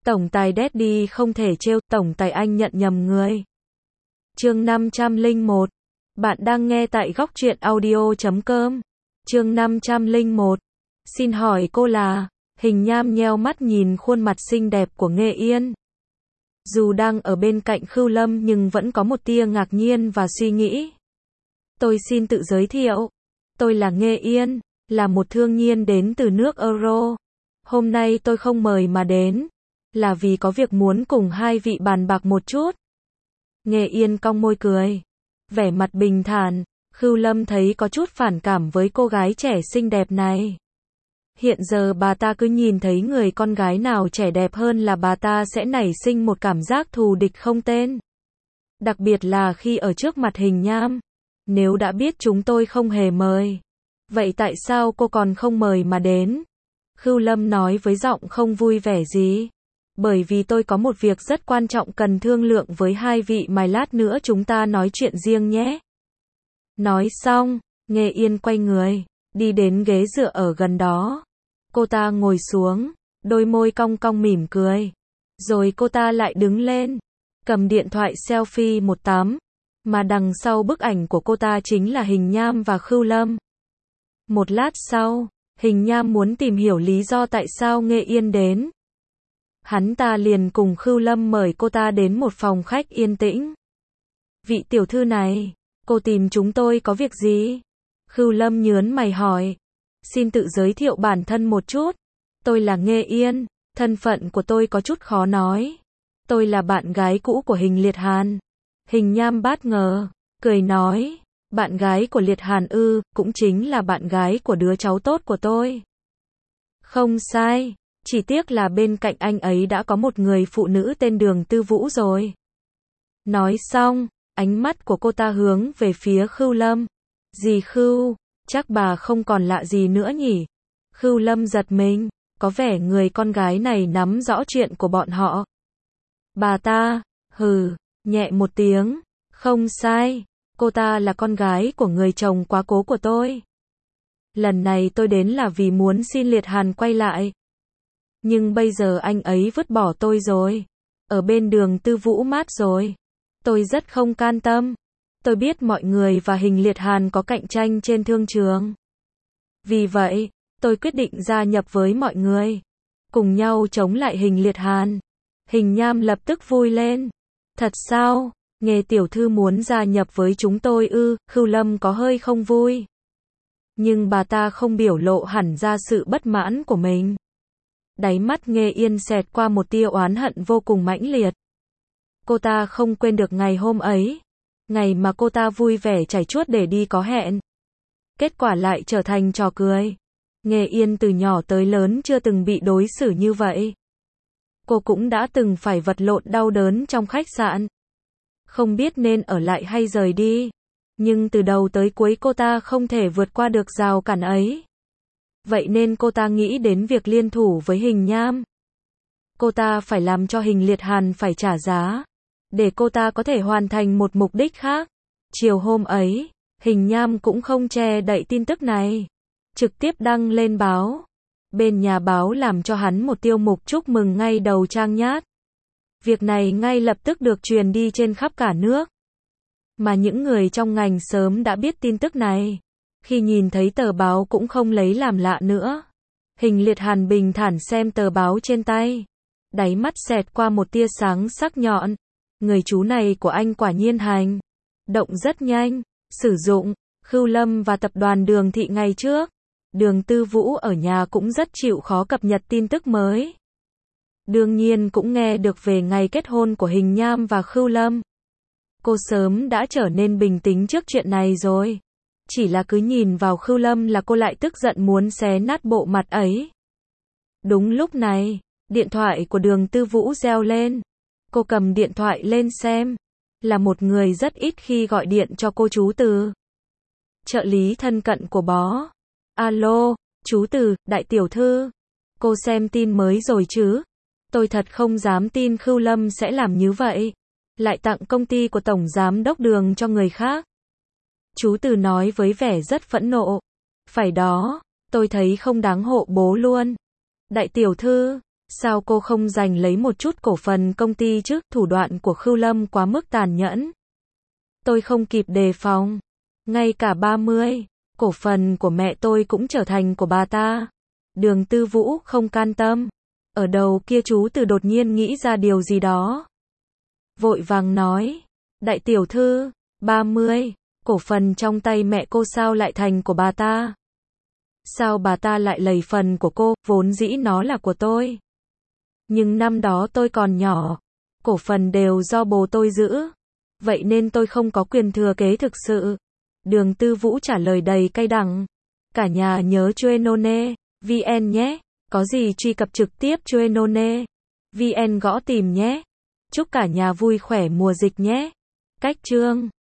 Tổng tài Daddy không thể trêu, tổng tài anh nhận nhầm người. Chương 501. Bạn đang nghe tại góc truyện audio.com. Chương 501. Xin hỏi cô là? Hình Nham nheo mắt nhìn khuôn mặt xinh đẹp của Nghê Yên. Dù đang ở bên cạnh Khưu Lâm nhưng vẫn có một tia ngạc nhiên và suy nghĩ. Tôi xin tự giới thiệu. Tôi là Nghê Yên, là một thương nhiên đến từ nước Euro. Hôm nay tôi không mời mà đến, là vì có việc muốn cùng hai vị bàn bạc một chút. Nghê Yên cong môi cười, vẻ mặt bình thản. Khưu Lâm thấy có chút phản cảm với cô gái trẻ xinh đẹp này. Hiện giờ bà ta cứ nhìn thấy người con gái nào trẻ đẹp hơn là bà ta sẽ nảy sinh một cảm giác thù địch không tên. Đặc biệt là khi ở trước mặt Hình Nham. Nếu đã biết chúng tôi không hề mời, vậy tại sao cô còn không mời mà đến? Khưu Lâm nói với giọng không vui vẻ gì. Bởi vì tôi có một việc rất quan trọng cần thương lượng với hai vị, mai lát nữa chúng ta nói chuyện riêng nhé. Nói xong, Nghê Yên quay người, đi đến ghế dựa ở gần đó. Cô ta ngồi xuống, đôi môi cong cong mỉm cười. Rồi cô ta lại đứng lên, cầm điện thoại selfie một tấm. Mà đằng sau bức ảnh của cô ta chính là Hình Nham và Khưu Lâm. Một lát sau, Hình Nham muốn tìm hiểu lý do tại sao Nghê Yên đến. Hắn ta liền cùng Khưu Lâm mời cô ta đến một phòng khách yên tĩnh. Vị tiểu thư này, cô tìm chúng tôi có việc gì? Khưu Lâm nhớn mày hỏi. Xin tự giới thiệu bản thân một chút. Tôi là Nghê Yên, thân phận của tôi có chút khó nói. Tôi là bạn gái cũ của Hình Liệt Hàn. Hình Nham bất ngờ, cười nói, bạn gái của Liệt Hàn ư, cũng chính là bạn gái của đứa cháu tốt của tôi. Không sai, chỉ tiếc là bên cạnh anh ấy đã có một người phụ nữ tên Đường Tư Vũ rồi. Nói xong, ánh mắt của cô ta hướng về phía Khưu Lâm. Dì Khưu, chắc bà không còn lạ gì nữa nhỉ? Khưu Lâm giật mình, có vẻ người con gái này nắm rõ chuyện của bọn họ. Bà ta, hừ, nhẹ một tiếng, không sai, cô ta là con gái của người chồng quá cố của tôi. Lần này tôi đến là vì muốn xin Liệt Hàn quay lại. Nhưng bây giờ anh ấy vứt bỏ tôi rồi, ở bên Đường Tư Vũ mát rồi. Tôi rất không can tâm. Tôi biết mọi người và Hình Liệt Hàn có cạnh tranh trên thương trường. Vì vậy, tôi quyết định gia nhập với mọi người, cùng nhau chống lại Hình Liệt Hàn. Hình Nham lập tức vui lên. Thật sao? Nghê tiểu thư muốn gia nhập với chúng tôi ư? Khưu Lâm có hơi không vui. Nhưng bà ta không biểu lộ hẳn ra sự bất mãn của mình. Đáy mắt Nghê Yên xẹt qua một tia oán hận vô cùng mãnh liệt. Cô ta không quên được ngày hôm ấy, ngày mà cô ta vui vẻ chảy chuốt để đi có hẹn. Kết quả lại trở thành trò cười. Nghê Yên từ nhỏ tới lớn chưa từng bị đối xử như vậy. Cô cũng đã từng phải vật lộn đau đớn trong khách sạn. Không biết nên ở lại hay rời đi. Nhưng từ đầu tới cuối cô ta không thể vượt qua được rào cản ấy. Vậy nên cô ta nghĩ đến việc liên thủ với Hình Nham. Cô ta phải làm cho Hình Liệt Hàn phải trả giá, để cô ta có thể hoàn thành một mục đích khác. Chiều hôm ấy, Hình Nham cũng không che đậy tin tức này, trực tiếp đăng lên báo. Bên nhà báo làm cho hắn một tiêu mục chúc mừng ngay đầu trang nhát. Việc này ngay lập tức được truyền đi trên khắp cả nước. Mà những người trong ngành sớm đã biết tin tức này. Khi nhìn thấy tờ báo cũng không lấy làm lạ nữa. Hình Liệt Hàn bình thản xem tờ báo trên tay. Đáy mắt xẹt qua một tia sáng sắc nhọn. Người chú này của anh quả nhiên hành động rất nhanh. Sử dụng Khưu Lâm và tập đoàn Đường Thị ngày trước. Đường Tư Vũ ở nhà cũng rất chịu khó cập nhật tin tức mới. Đương nhiên cũng nghe được về ngày kết hôn của Hình Nham và Khưu Lâm. Cô sớm đã trở nên bình tĩnh trước chuyện này rồi. Chỉ là cứ nhìn vào Khưu Lâm là cô lại tức giận muốn xé nát bộ mặt ấy. Đúng lúc này, điện thoại của Đường Tư Vũ reo lên. Cô cầm điện thoại lên xem. Là một người rất ít khi gọi điện cho cô chú Từ. Trợ lý thân cận của bó. Alo, chú Từ, đại tiểu thư. Cô xem tin mới rồi chứ? Tôi thật không dám tin Khưu Lâm sẽ làm như vậy. Lại tặng công ty của Tổng Giám đốc Đường cho người khác. Chú Từ nói với vẻ rất phẫn nộ. Phải đó, tôi thấy không đáng hộ bố luôn. Đại tiểu thư, Sao cô không giành lấy một chút cổ phần công ty chứ? Thủ đoạn của Khưu Lâm quá mức tàn nhẫn. Tôi không kịp đề phòng. Ngay cả 30 cổ phần của mẹ tôi cũng trở thành của bà ta. Đường Tư Vũ không can tâm. Ở đầu kia chú Từ đột nhiên nghĩ ra điều gì đó. Vội vàng nói, đại tiểu thư, 30 cổ phần trong tay mẹ cô sao lại thành của bà ta? Sao bà ta lại lấy phần của cô, vốn dĩ nó là của tôi. Nhưng năm đó tôi còn nhỏ, cổ phần đều do bố tôi giữ. Vậy nên tôi không có quyền thừa kế thực sự. Đường Tư Vũ trả lời đầy cay đắng. Cả nhà nhớ Chuenone VN nhé. Có gì truy cập trực tiếp Chuenone VN gõ tìm nhé. Chúc cả nhà vui khỏe mùa dịch nhé. Cách chương